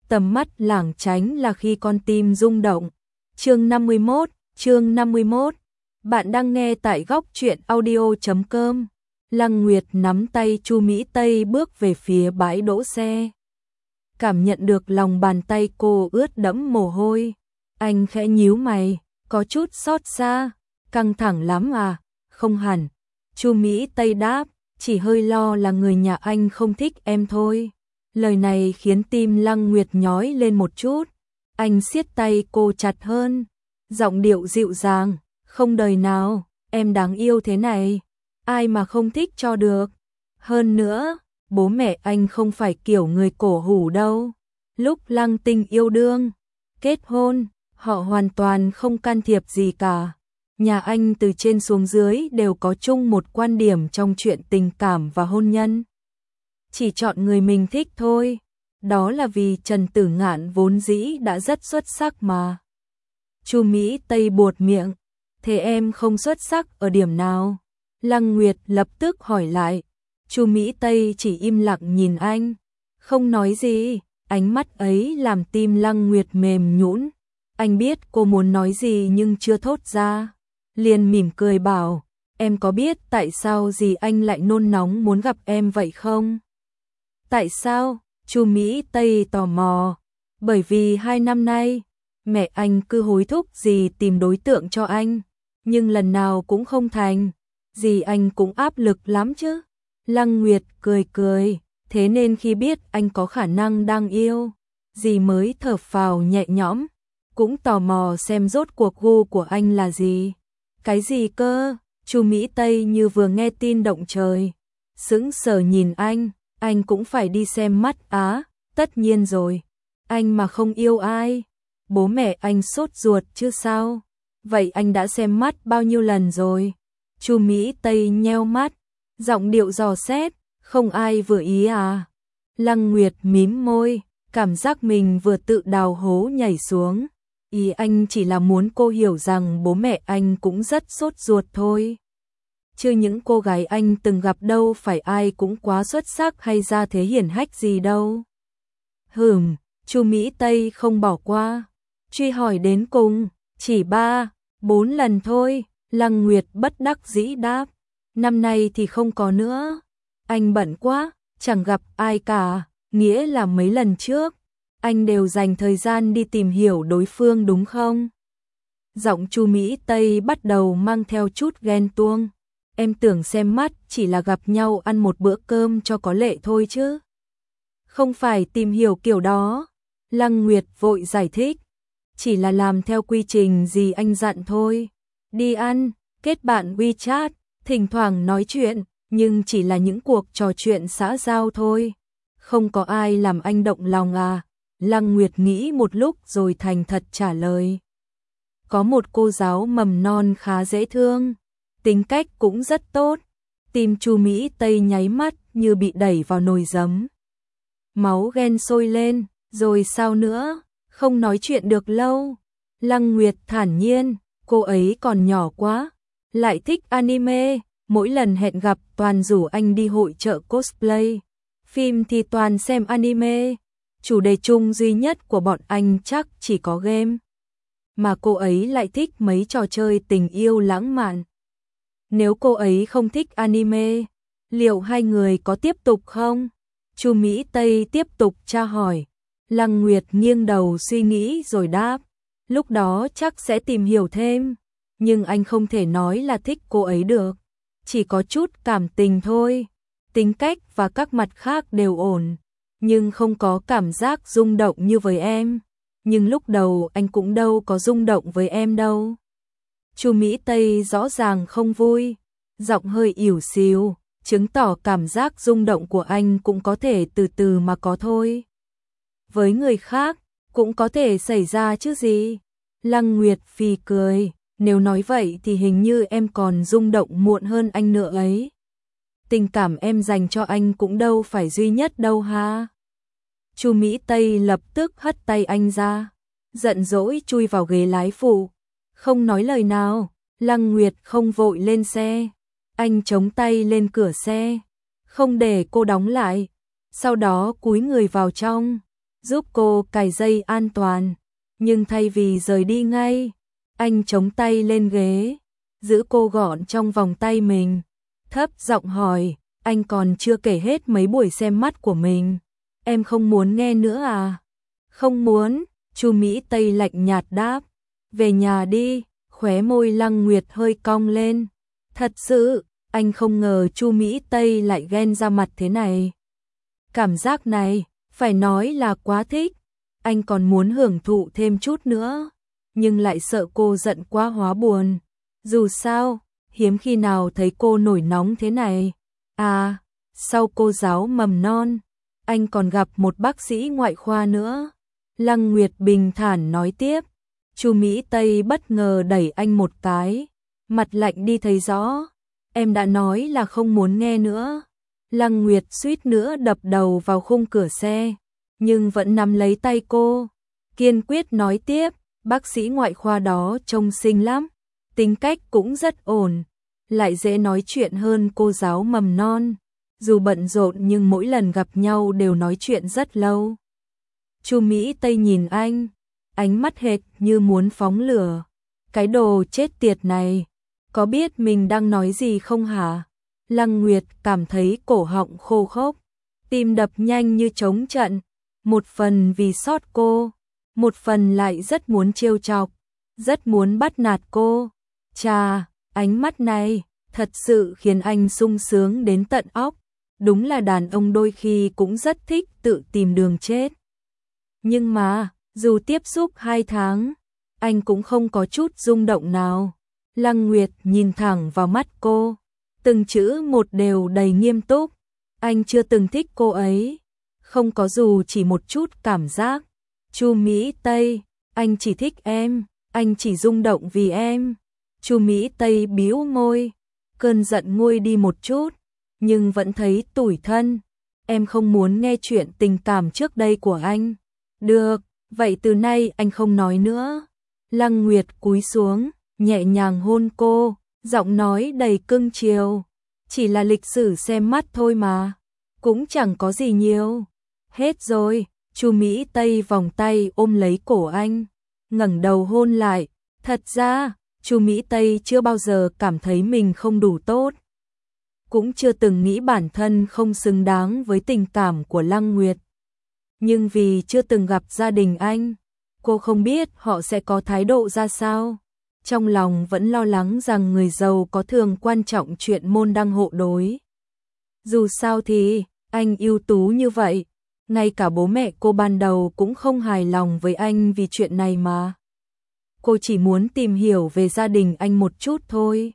tầm mắt lảng tránh là khi con tim rung động. Chương 51. Bạn đang nghe tại góc truyện audio.com. Lăng Nguyệt nắm tay Chu Mỹ Tây bước về phía bãi đỗ xe. Cảm nhận được lòng bàn tay cô ướt đẫm mồ hôi, anh khẽ nhíu mày, có chút xót xa, căng thẳng lắm à? Không hẳn, Chu Mỹ Tây đáp, chỉ hơi lo là người nhà anh không thích em thôi. Lời này khiến tim Lăng Nguyệt nhói lên một chút, anh siết tay cô chặt hơn, giọng điệu dịu dàng, không đời nào, em đáng yêu thế này, ai mà không thích cho được. Hơn nữa, bố mẹ anh không phải kiểu người cổ hủ đâu. Lúc Lăng Tinh yêu đương, kết hôn, họ hoàn toàn không can thiệp gì cả. Nhà anh từ trên xuống dưới đều có chung một quan điểm trong chuyện tình cảm và hôn nhân. Chỉ chọn người mình thích thôi. Đó là vì Trần Tử Ngạn vốn dĩ đã rất xuất sắc mà. Chu Mỹ Tây buột miệng, thế em không xuất sắc ở điểm nào? Lăng Nguyệt lập tức hỏi lại. Chu Mỹ Tây chỉ im lặng nhìn anh, không nói gì, ánh mắt ấy làm tim Lăng Nguyệt mềm nhũn. Anh biết cô muốn nói gì nhưng chưa thốt ra, liền mỉm cười bảo, em có biết tại sao dì anh lại nôn nóng muốn gặp em vậy không? Tại sao? Chu Mỹ Tây tò mò. Bởi vì 2 năm nay, mẹ anh cứ hối thúc dì tìm đối tượng cho anh, nhưng lần nào cũng không thành, dì anh cũng áp lực lắm chứ. Lăng Nguyệt cười cười, thế nên khi biết anh có khả năng đang yêu, dì mới thở phào nhẹ nhõm, cũng tò mò xem rốt cuộc gu của anh là gì. Cái gì cơ? Chu Mỹ Tây như vừa nghe tin động trời, sững sờ nhìn anh cũng phải đi xem mắt á? Tất nhiên rồi, anh mà không yêu ai, bố mẹ anh sốt ruột chứ sao? Vậy anh đã xem mắt bao nhiêu lần rồi? Chu Mỹ Tây nheo mắt, giọng điệu dò xét, không ai vừa ý à? Lăng Nguyệt mím môi, cảm giác mình vừa tự đào hố nhảy xuống. Ý anh chỉ là muốn cô hiểu rằng bố mẹ anh cũng rất sốt ruột thôi. Chứ những cô gái anh từng gặp đâu phải ai cũng quá xuất sắc hay ra thế hiển hách gì đâu. Chu Mỹ Tây không bỏ qua, truy hỏi đến cùng, chỉ 3-4 lần thôi. Lăng Nguyệt bất đắc dĩ đáp, năm nay thì không có nữa, anh bận quá, chẳng gặp ai cả, nghĩa là mấy lần trước, anh đều dành thời gian đi tìm hiểu đối phương đúng không? Giọng Chu Mỹ Tây bắt đầu mang theo chút ghen tuông, em tưởng xem mắt chỉ là gặp nhau ăn một bữa cơm cho có lệ thôi chứ. Không phải tìm hiểu kiểu đó, Lăng Nguyệt vội giải thích, chỉ là làm theo quy trình gì anh dặn thôi. Đi ăn, kết bạn WeChat, thỉnh thoảng nói chuyện, nhưng chỉ là những cuộc trò chuyện xã giao thôi. Không có ai làm anh động lòng à? Lăng Nguyệt nghĩ một lúc rồi thành thật trả lời. Có một cô giáo mầm non khá dễ thương, tính cách cũng rất tốt. Tim Chu Mỹ Tây nháy mắt như bị đẩy vào nồi giấm. Máu ghen sôi lên, rồi sao nữa? Không nói chuyện được lâu. Lăng Nguyệt thản nhiên, cô ấy còn nhỏ quá, lại thích anime, mỗi lần hẹn gặp toàn rủ anh đi hội chợ cosplay, phim thì toàn xem anime, chủ đề chung duy nhất của bọn anh chắc chỉ có game, mà cô ấy lại thích mấy trò chơi tình yêu lãng mạn. Nếu cô ấy không thích anime, liệu hai người có tiếp tục không? Chu Mỹ Tây tiếp tục tra hỏi. Lăng Nguyệt nghiêng đầu suy nghĩ rồi đáp, lúc đó chắc sẽ tìm hiểu thêm, nhưng anh không thể nói là thích cô ấy được, chỉ có chút cảm tình thôi, tính cách và các mặt khác đều ổn, nhưng không có cảm giác rung động như với em, nhưng lúc đầu anh cũng đâu có rung động với em đâu. Chu Mỹ Tây rõ ràng không vui, giọng hơi ỉu xìu, chứng tỏ cảm giác rung động của anh cũng có thể từ từ mà có thôi. Với người khác, cũng có thể xảy ra chứ gì. Lăng Nguyệt phì cười, nếu nói vậy thì hình như em còn rung động muộn hơn anh nữa ấy. Tình cảm em dành cho anh cũng đâu phải duy nhất đâu ha. Chu Mỹ Tây lập tức hất tay anh ra, giận dỗi chui vào ghế lái phụ, không nói lời nào. Lăng Nguyệt không vội lên xe, anh chống tay lên cửa xe, không để cô đóng lại, sau đó cúi người vào trong, giúp cô cài dây an toàn, nhưng thay vì rời đi ngay, anh chống tay lên ghế, giữ cô gọn trong vòng tay mình, thấp giọng hỏi, anh còn chưa kể hết mấy buổi xem mắt của mình, em không muốn nghe nữa à? Không muốn, Chu Mỹ Tây lạnh nhạt đáp, về nhà đi, khóe môi Lăng Nguyệt hơi cong lên. Thật sự, anh không ngờ Chu Mỹ Tây lại ghen ra mặt thế này. Cảm giác này, phải nói là quá thích, anh còn muốn hưởng thụ thêm chút nữa, nhưng lại sợ cô giận quá hóa buồn. Dù sao, hiếm khi nào thấy cô nổi nóng thế này. À, sau cô giáo mầm non, anh còn gặp một bác sĩ ngoại khoa nữa. Lăng Nguyệt bình thản nói tiếp. Chu Mỹ Tây bất ngờ đẩy anh một cái, mặt lạnh đi thấy rõ. Em đã nói là không muốn nghe nữa. Lăng Nguyệt suýt nữa đập đầu vào khung cửa xe, nhưng vẫn nắm lấy tay cô, kiên quyết nói tiếp, bác sĩ ngoại khoa đó trông xinh lắm, tính cách cũng rất ổn, lại dễ nói chuyện hơn cô giáo mầm non. Dù bận rộn nhưng mỗi lần gặp nhau đều nói chuyện rất lâu. Chu Mỹ Tây nhìn anh, ánh mắt hệt như muốn phóng lửa. Cái đồ chết tiệt này, có biết mình đang nói gì không hả? Lăng Nguyệt cảm thấy cổ họng khô khốc, tim đập nhanh như trống trận, một phần vì xót cô, một phần lại rất muốn trêu chọc, rất muốn bắt nạt cô. Chà, ánh mắt này thật sự khiến anh sung sướng đến tận óc. Đúng là đàn ông đôi khi cũng rất thích tự tìm đường chết. Nhưng mà, dù tiếp xúc 2 tháng, anh cũng không có chút rung động nào. Lăng Nguyệt nhìn thẳng vào mắt cô, từng chữ một đều đầy nghiêm túc. Anh chưa từng thích cô ấy, không có dù chỉ một chút cảm giác. Chu Mỹ Tây, anh chỉ thích em, anh chỉ rung động vì em. Chu Mỹ Tây bĩu môi, cơn giận nguôi đi một chút, nhưng vẫn thấy tủi thân. Em không muốn nghe chuyện tình cảm trước đây của anh. Được, vậy từ nay anh không nói nữa. Lăng Nguyệt cúi xuống, nhẹ nhàng hôn cô, giọng nói đầy cưng chiều. Chỉ là lịch sử xem mắt thôi mà, cũng chẳng có gì nhiều. Hết rồi. Chu Mỹ Tây vòng tay ôm lấy cổ anh, ngẩng đầu hôn lại. Thật ra, Chu Mỹ Tây chưa bao giờ cảm thấy mình không đủ tốt, cũng chưa từng nghĩ bản thân không xứng đáng với tình cảm của Lăng Nguyệt. Nhưng vì chưa từng gặp gia đình anh, cô không biết họ sẽ có thái độ ra sao. Trong lòng vẫn lo lắng rằng người giàu có thường quan trọng chuyện môn đăng hộ đối. Dù sao thì, anh ưu tú như vậy, ngay cả bố mẹ cô ban đầu cũng không hài lòng với anh vì chuyện này mà. Cô chỉ muốn tìm hiểu về gia đình anh một chút thôi.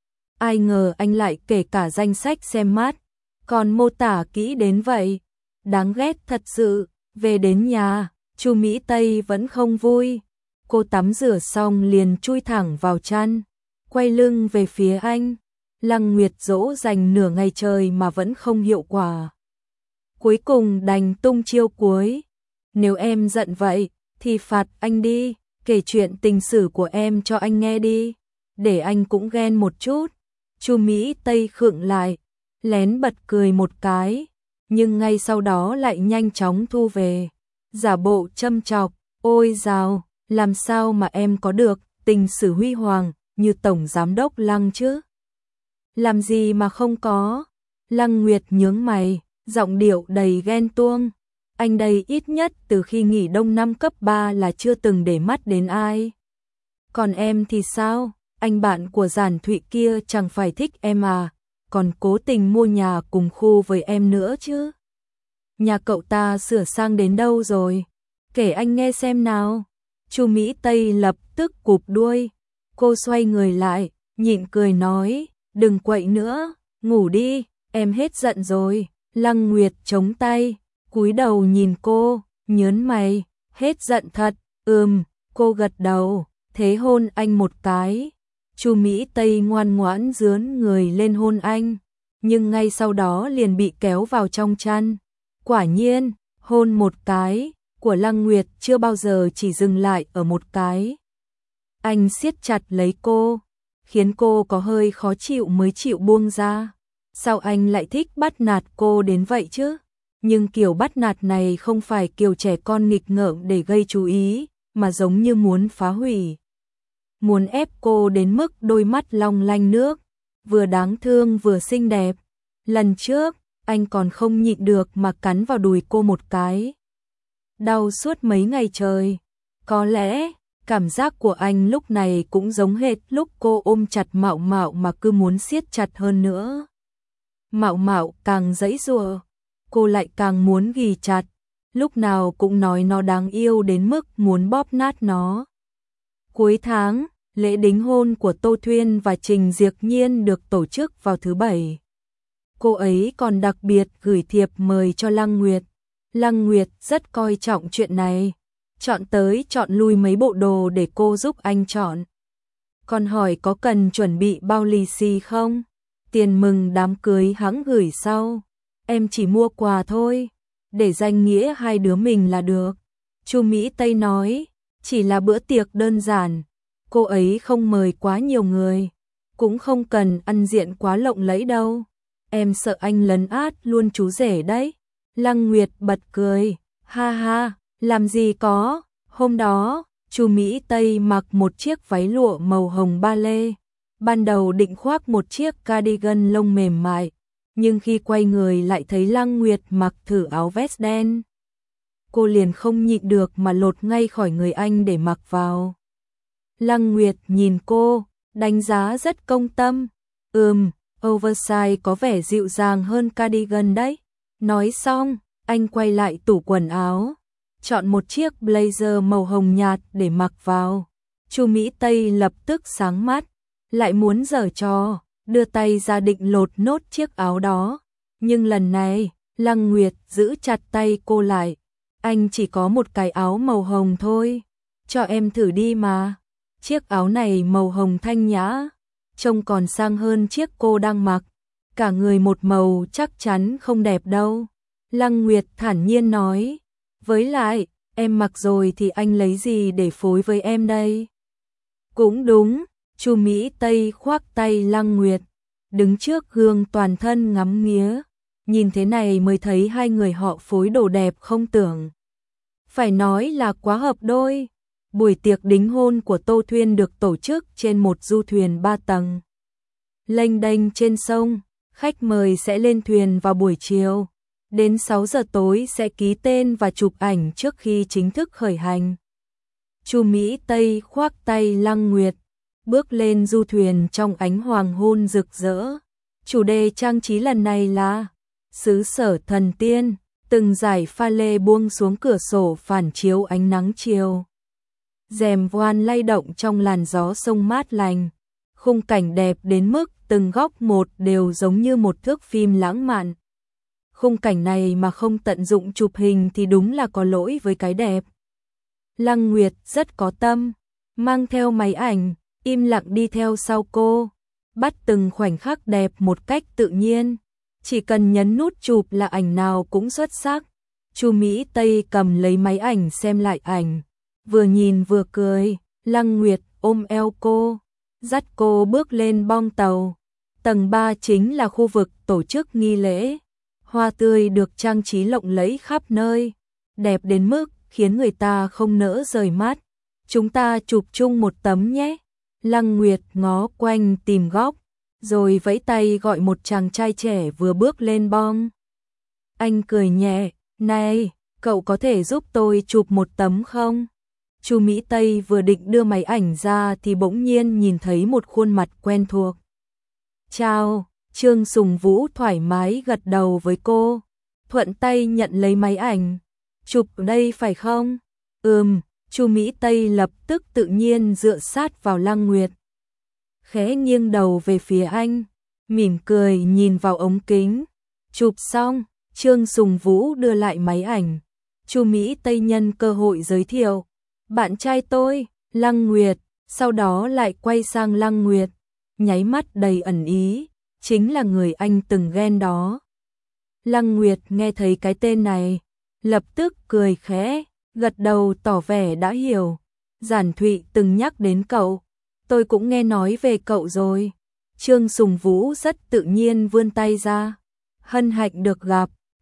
Ai ngờ anh lại kể cả danh sách xem mắt, còn mô tả kỹ đến vậy. Đáng ghét thật sự. Về đến nhà, Chu Mỹ Tây vẫn không vui. Cô tắm rửa xong liền chui thẳng vào chăn, quay lưng về phía anh. Lăng Nguyệt dỗ dành nửa ngày trời mà vẫn không hiệu quả. Cuối cùng đành tung chiêu cuối. Nếu em giận vậy, thì phạt anh đi, kể chuyện tình sử của em cho anh nghe đi, để anh cũng ghen một chút. Chu Mỹ Tây khựng lại, lén bật cười một cái, nhưng ngay sau đó lại nhanh chóng thu về, giả bộ châm chọc, ôi dào, làm sao mà em có được tình sử huy hoàng như tổng giám đốc Lăng chứ? Làm gì mà không có? Lăng Nguyệt nhướng mày, giọng điệu đầy ghen tuông. Anh đây ít nhất từ khi nghỉ đông năm cấp 3 là chưa từng để mắt đến ai. Còn em thì sao? Anh bạn của Giản Thụy kia chẳng phải thích em à, còn cố tình mua nhà cùng khu với em nữa chứ. Nhà cậu ta sửa sang đến đâu rồi? Kể anh nghe xem nào. Chu Mỹ Tây lập tức cụp đuôi. Cô xoay người lại, nhịn cười nói, đừng quậy nữa, ngủ đi, em hết giận rồi. Lăng Nguyệt chống tay, cúi đầu nhìn cô, nhớn mày, hết giận thật. Cô gật đầu, thế hôn anh một cái. Chu Mỹ Tây ngoan ngoãn dướn người lên hôn anh, nhưng ngay sau đó liền bị kéo vào trong chăn. Quả nhiên, hôn một cái của Lăng Nguyệt chưa bao giờ chỉ dừng lại ở một cái. Anh siết chặt lấy cô, khiến cô có hơi khó chịu mới chịu buông ra. Sao anh lại thích bắt nạt cô đến vậy chứ? nhưng kiểu bắt nạt này không phải kiểu trẻ con nghịch ngợm để gây chú ý, mà giống như muốn phá hủy. Muốn ép cô đến mức đôi mắt long lanh nước, vừa đáng thương vừa xinh đẹp. Lần trước, anh còn không nhịn được mà cắn vào đùi cô một cái. Đau suốt mấy ngày trời. Có lẽ, cảm giác của anh lúc này cũng giống hệt lúc cô ôm chặt Mạo Mạo mà cứ muốn siết chặt hơn nữa. Mạo Mạo càng giãy giụa, cô lại càng muốn ghì chặt, lúc nào cũng nói nó đáng yêu đến mức muốn bóp nát nó. Cuối tháng, lễ đính hôn của Tô Thuyên và Trình Diệc Nhiên được tổ chức vào thứ Bảy. Cô ấy còn đặc biệt gửi thiệp mời cho Lăng Nguyệt. Lăng Nguyệt rất coi trọng chuyện này, chọn tới chọn lui mấy bộ đồ để cô giúp anh chọn. Còn hỏi có cần chuẩn bị bao lì xì không? Tiền mừng đám cưới hẵng gửi sau. Em chỉ mua quà thôi, để danh nghĩa hai đứa mình là được. Chu Mỹ Tây nói, chỉ là bữa tiệc đơn giản, cô ấy không mời quá nhiều người, cũng không cần ăn diện quá lộng lẫy đâu. Em sợ anh lấn át luôn chú rể đấy. Lăng Nguyệt bật cười, ha ha, làm gì có. Hôm đó, Chu Mỹ Tây mặc một chiếc váy lụa màu hồng ba lê. Ban đầu định khoác một chiếc cardigan lông mềm mại, nhưng khi quay người lại thấy Lăng Nguyệt mặc thử áo vest đen. Cô liền không nhịn được mà lột ngay khỏi người anh để mặc vào. Lăng Nguyệt nhìn cô, đánh giá rất công tâm. Oversize có vẻ dịu dàng hơn cardigan đấy. Nói xong, anh quay lại tủ quần áo, chọn một chiếc blazer màu hồng nhạt để mặc vào. Chu Mỹ Tây lập tức sáng mắt, lại muốn giở trò, đưa tay ra định lột nốt chiếc áo đó. Nhưng lần này, Lăng Nguyệt giữ chặt tay cô lại. Anh chỉ có một cái áo màu hồng thôi, cho em thử đi mà. Chiếc áo này màu hồng thanh nhã, trông còn sang hơn chiếc cô đang mặc. Cả người một màu chắc chắn không đẹp đâu. Lăng Nguyệt thản nhiên nói, với lại, em mặc rồi thì anh lấy gì để phối với em đây? Cũng đúng, Chu Mỹ Tây khoác tay Lăng Nguyệt, đứng trước gương toàn thân ngắm nghía. Nhìn thế này mới thấy hai người họ phối đồ đẹp không tưởng. Phải nói là quá hợp đôi. Buổi tiệc đính hôn của Tô Thuyên được tổ chức trên một du thuyền 3 tầng. Lênh đênh trên sông, khách mời sẽ lên thuyền vào buổi chiều. Đến 6 giờ tối sẽ ký tên và chụp ảnh trước khi chính thức khởi hành. Chu Mỹ Tây khoác tay Lăng Nguyệt, bước lên du thuyền trong ánh hoàng hôn rực rỡ. Chủ đề trang trí lần này là xứ sở thần tiên, từng dải pha lê buông xuống cửa sổ phản chiếu ánh nắng chiều. Rèm voan lay động trong làn gió sông mát lành, khung cảnh đẹp đến mức từng góc một đều giống như một thước phim lãng mạn. Khung cảnh này mà không tận dụng chụp hình thì đúng là có lỗi với cái đẹp. Lăng Nguyệt rất có tâm, mang theo máy ảnh, im lặng đi theo sau cô, bắt từng khoảnh khắc đẹp một cách tự nhiên. Chỉ cần nhấn nút chụp là ảnh nào cũng xuất sắc. Chu Mỹ Tây cầm lấy máy ảnh xem lại ảnh, vừa nhìn vừa cười. Lăng Nguyệt ôm eo cô, dắt cô bước lên bong tàu. Tầng 3 chính là khu vực tổ chức nghi lễ. Hoa tươi được trang trí lộng lẫy khắp nơi, đẹp đến mức khiến người ta không nỡ rời mắt. Chúng ta chụp chung một tấm nhé. Lăng Nguyệt ngó quanh tìm góc, rồi vẫy tay gọi một chàng trai trẻ vừa bước lên bong. Anh cười nhẹ, này, cậu có thể giúp tôi chụp một tấm không? Chu Mỹ Tây vừa định đưa máy ảnh ra thì bỗng nhiên nhìn thấy một khuôn mặt quen thuộc. Chào, Trương Sùng Vũ thoải mái gật đầu với cô, thuận tay nhận lấy máy ảnh. Chụp đây phải không? Chu Mỹ Tây lập tức tự nhiên dựa sát vào Lăng Nguyệt. Khẽ nghiêng đầu về phía anh, mỉm cười nhìn vào ống kính. Chụp xong, Trương Sùng Vũ đưa lại máy ảnh. Chu Mỹ Tây nhân cơ hội giới thiệu, bạn trai tôi, Lăng Nguyệt, sau đó lại quay sang Lăng Nguyệt, nháy mắt đầy ẩn ý, chính là người anh từng ghen đó. Lăng Nguyệt nghe thấy cái tên này, lập tức cười khẽ, gật đầu tỏ vẻ đã hiểu. Giản Thụy từng nhắc đến cậu, tôi cũng nghe nói về cậu rồi. Trương Sùng Vũ rất tự nhiên vươn tay ra, hân hạnh được gặp,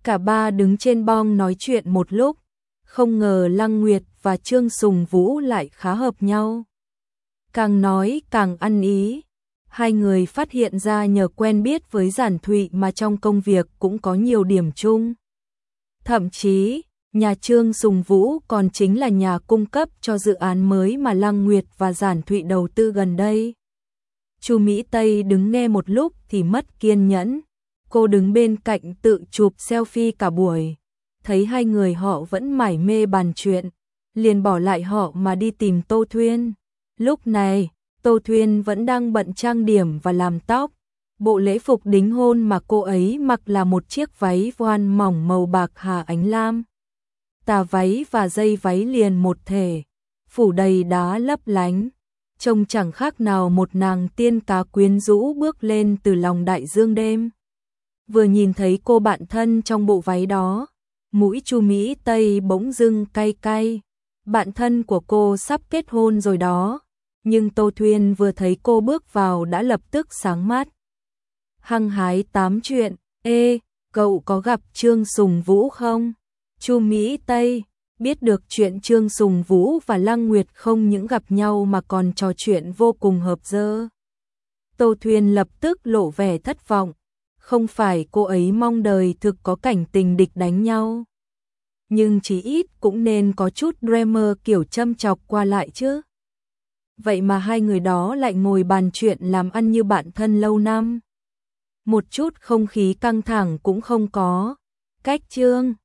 Cả ba đứng trên bong nói chuyện một lúc, không ngờ Lăng Nguyệt và Trương Sùng Vũ lại khá hợp nhau. Càng nói càng ăn ý, hai người phát hiện ra nhờ quen biết với Giản Thụy mà trong công việc cũng có nhiều điểm chung. Thậm chí, nhà Trương Sùng Vũ còn chính là nhà cung cấp cho dự án mới mà Lăng Nguyệt và Giản Thụy đầu tư gần đây. Chu Mỹ Tây đứng nghe một lúc thì mất kiên nhẫn. Cô đứng bên cạnh tự chụp selfie cả buổi. Thấy hai người họ vẫn mải mê bàn chuyện, liền bỏ lại họ mà đi tìm Tô Thuyên. Lúc này, Tô Thuyên vẫn đang bận trang điểm và làm tóc. Bộ lễ phục đính hôn mà cô ấy mặc là một chiếc váy voan mỏng màu bạc hà ánh lam. Tà váy và dây váy liền một thể, phủ đầy đá lấp lánh. Trông chẳng khác nào một nàng tiên cá quyến rũ bước lên từ lòng đại dương đêm. Vừa nhìn thấy cô bạn thân trong bộ váy đó, mũi Chu Mỹ Tây bỗng dưng cay cay. Bạn thân của cô sắp kết hôn rồi đó. Nhưng Tô Thuyên vừa thấy cô bước vào đã lập tức sáng mắt. Hăng hái tám chuyện, ê, cậu có gặp Trương Sùng Vũ không? Chu Mỹ Tây biết được chuyện Trương Sùng Vũ và Lăng Nguyệt không những gặp nhau mà còn trò chuyện vô cùng hợp dơ. Tô Thuyên lập tức lộ vẻ thất vọng. Không phải cô ấy mong đời thực có cảnh tình địch đánh nhau, nhưng chí ít cũng nên có chút drama kiểu châm chọc qua lại chứ. Vậy mà hai người đó lại ngồi bàn chuyện làm ăn như bạn thân lâu năm. Một chút không khí căng thẳng cũng không có. Cách Trương